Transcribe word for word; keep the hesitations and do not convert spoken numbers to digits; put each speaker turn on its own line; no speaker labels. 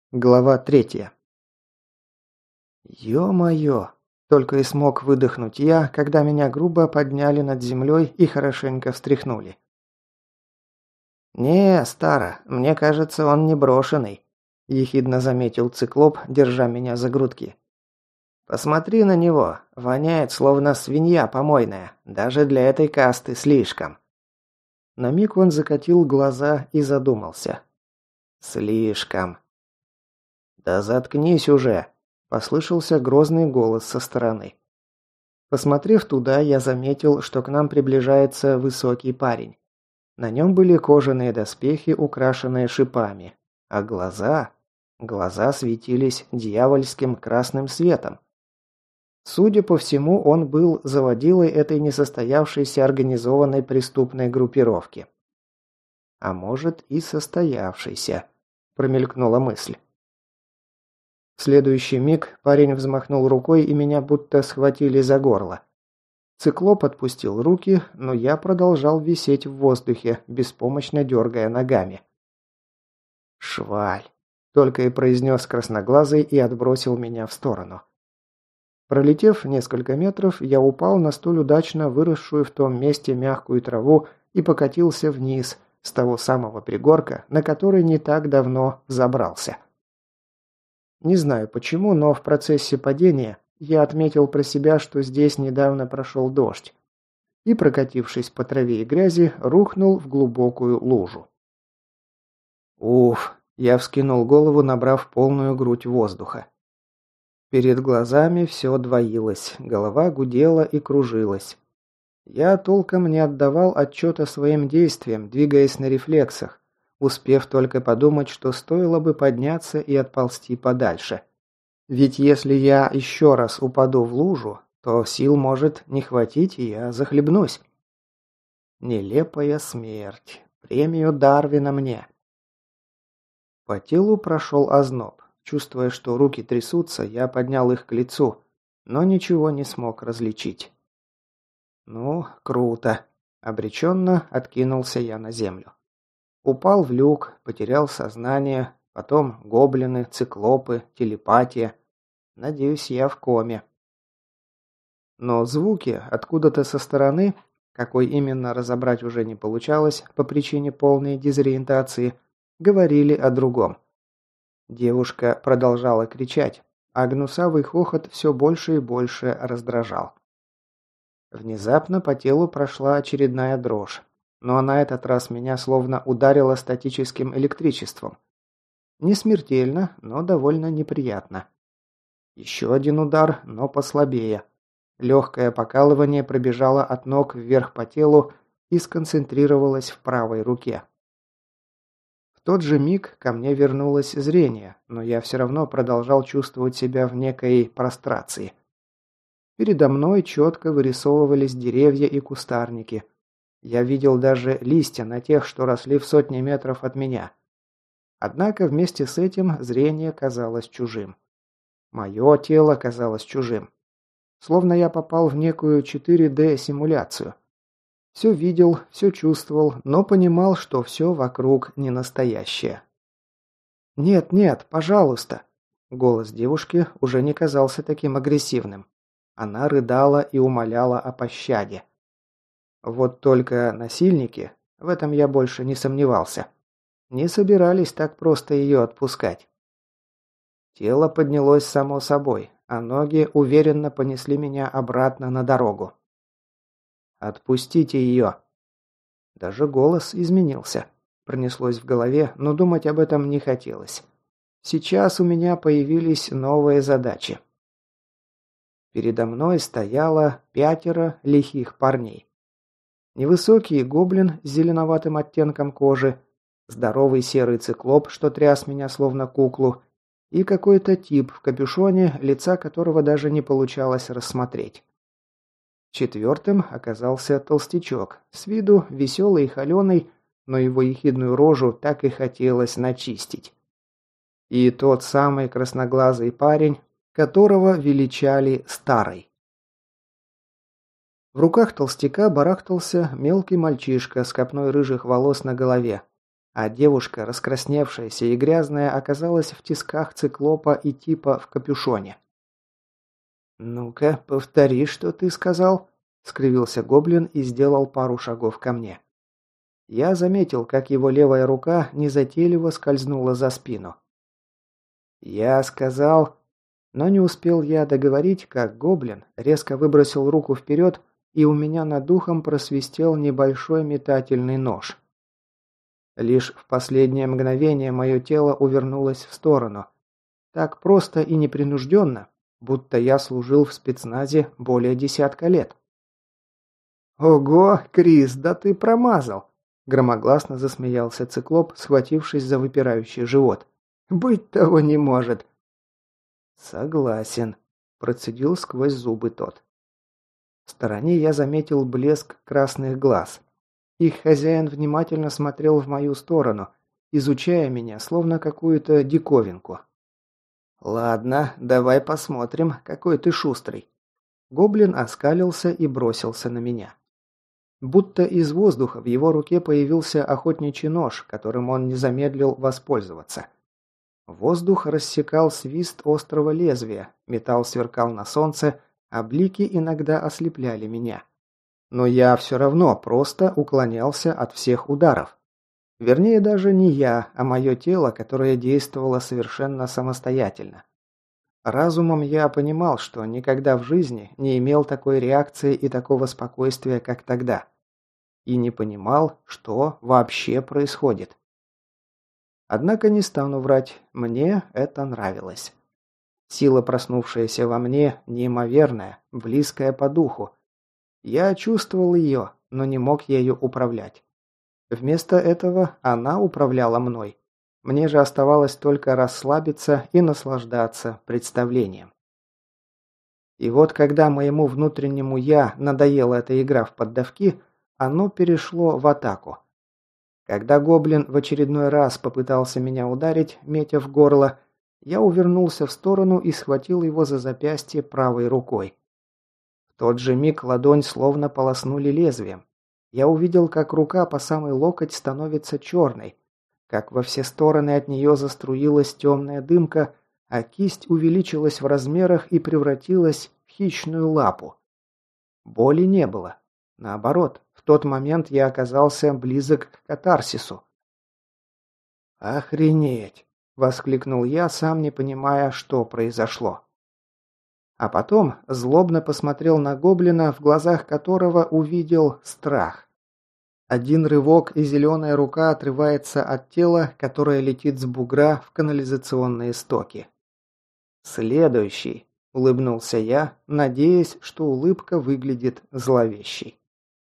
Глава третья. Ё-моё! Только и смог выдохнуть я, когда меня грубо подняли над землей и хорошенько встряхнули. «Не, Стара, мне кажется, он не брошенный», – ехидно заметил циклоп, держа меня за грудки. «Посмотри на него, воняет, словно свинья помойная, даже для этой касты слишком». На миг он закатил глаза и задумался. «Слишком». «Да заткнись уже!» – послышался грозный голос со стороны. Посмотрев туда, я заметил, что к нам приближается высокий парень. На нем были кожаные доспехи, украшенные шипами, а глаза... Глаза светились дьявольским красным светом. Судя по всему, он был заводилой этой несостоявшейся организованной преступной группировки. А может и состоявшейся, промелькнула мысль. В следующий миг парень взмахнул рукой, и меня будто схватили за горло. Циклоп отпустил руки, но я продолжал висеть в воздухе, беспомощно дергая ногами. «Шваль!» – только и произнес красноглазый и отбросил меня в сторону. Пролетев несколько метров, я упал на столь удачно выросшую в том месте мягкую траву и покатился вниз, с того самого пригорка, на который не так давно забрался. Не знаю почему, но в процессе падения я отметил про себя, что здесь недавно прошел дождь, и, прокатившись по траве и грязи, рухнул в глубокую лужу. Уф, я вскинул голову, набрав полную грудь воздуха. Перед глазами все двоилось, голова гудела и кружилась. Я толком не отдавал отчета своим действиям, двигаясь на рефлексах, успев только подумать, что стоило бы подняться и отползти подальше. Ведь если я еще раз упаду в лужу, то сил может не хватить, и я захлебнусь. Нелепая смерть. Премию Дарвина мне. По телу прошел озноб. Чувствуя, что руки трясутся, я поднял их к лицу, но ничего не смог различить. Ну, круто. Обреченно откинулся я на землю. Упал в люк, потерял сознание, потом гоблины, циклопы, телепатия. Надеюсь, я в коме. Но звуки откуда-то со стороны, какой именно разобрать уже не получалось по причине полной дезориентации, говорили о другом. Девушка продолжала кричать, а гнусавый хохот все больше и больше раздражал. Внезапно по телу прошла очередная дрожь, но на этот раз меня словно ударило статическим электричеством. Не смертельно, но довольно неприятно. Еще один удар, но послабее. Легкое покалывание пробежало от ног вверх по телу и сконцентрировалось в правой руке. В тот же миг ко мне вернулось зрение, но я все равно продолжал чувствовать себя в некой прострации. Передо мной четко вырисовывались деревья и кустарники. Я видел даже листья на тех, что росли в сотни метров от меня. Однако вместе с этим зрение казалось чужим. Мое тело казалось чужим. Словно я попал в некую четыре дэ симуляцию. Все видел, все чувствовал, но понимал, что все вокруг не настоящее. «Нет, нет, пожалуйста!» Голос девушки уже не казался таким агрессивным. Она рыдала и умоляла о пощаде. Вот только насильники, в этом я больше не сомневался, не собирались так просто ее отпускать. Тело поднялось само собой, а ноги уверенно понесли меня обратно на дорогу. «Отпустите ее!» Даже голос изменился. Пронеслось в голове, но думать об этом не хотелось. Сейчас у меня появились новые задачи. Передо мной стояло пятеро лихих парней. Невысокий гоблин с зеленоватым оттенком кожи, здоровый серый циклоп, что тряс меня словно куклу, и какой-то тип в капюшоне, лица которого даже не получалось рассмотреть. Четвертым оказался толстячок, с виду веселый и холеный, но его ехидную рожу так и хотелось начистить. И тот самый красноглазый парень, которого величали Старой. В руках толстяка барахтался мелкий мальчишка с копной рыжих волос на голове. а девушка, раскрасневшаяся и грязная, оказалась в тисках циклопа и типа в капюшоне. «Ну-ка, повтори, что ты сказал», — скривился гоблин и сделал пару шагов ко мне. Я заметил, как его левая рука незатейливо скользнула за спину. «Я сказал...» Но не успел я договорить, как гоблин резко выбросил руку вперед, и у меня над духом просвистел небольшой метательный нож. Лишь в последнее мгновение мое тело увернулось в сторону. Так просто и непринужденно, будто я служил в спецназе более десятка лет. «Ого, Крис, да ты промазал!» Громогласно засмеялся циклоп, схватившись за выпирающий живот. «Быть того не может!» «Согласен», – процедил сквозь зубы тот. В стороне я заметил блеск красных глаз. Их хозяин внимательно смотрел в мою сторону, изучая меня, словно какую-то диковинку. «Ладно, давай посмотрим, какой ты шустрый». Гоблин оскалился и бросился на меня. Будто из воздуха в его руке появился охотничий нож, которым он не замедлил воспользоваться. Воздух рассекал свист острого лезвия, металл сверкал на солнце, а блики иногда ослепляли меня. Но я все равно просто уклонялся от всех ударов. Вернее, даже не я, а мое тело, которое действовало совершенно самостоятельно. Разумом я понимал, что никогда в жизни не имел такой реакции и такого спокойствия, как тогда. И не понимал, что вообще происходит. Однако не стану врать, мне это нравилось. Сила, проснувшаяся во мне, неимоверная, близкая по духу. Я чувствовал ее, но не мог ею управлять. Вместо этого она управляла мной. Мне же оставалось только расслабиться и наслаждаться представлением. И вот когда моему внутреннему «я» надоела эта игра в поддавки, оно перешло в атаку. Когда гоблин в очередной раз попытался меня ударить, метя в горло, я увернулся в сторону и схватил его за запястье правой рукой. В тот же миг ладонь словно полоснули лезвием. Я увидел, как рука по самый локоть становится черной, как во все стороны от нее заструилась темная дымка, а кисть увеличилась в размерах и превратилась в хищную лапу. Боли не было. Наоборот, в тот момент я оказался близок к катарсису. «Охренеть!» – воскликнул я, сам не понимая, что произошло. А потом злобно посмотрел на гоблина, в глазах которого увидел страх. Один рывок, и зеленая рука отрывается от тела, которое летит с бугра в канализационные стоки. «Следующий!» – улыбнулся я, надеясь, что улыбка выглядит зловещей.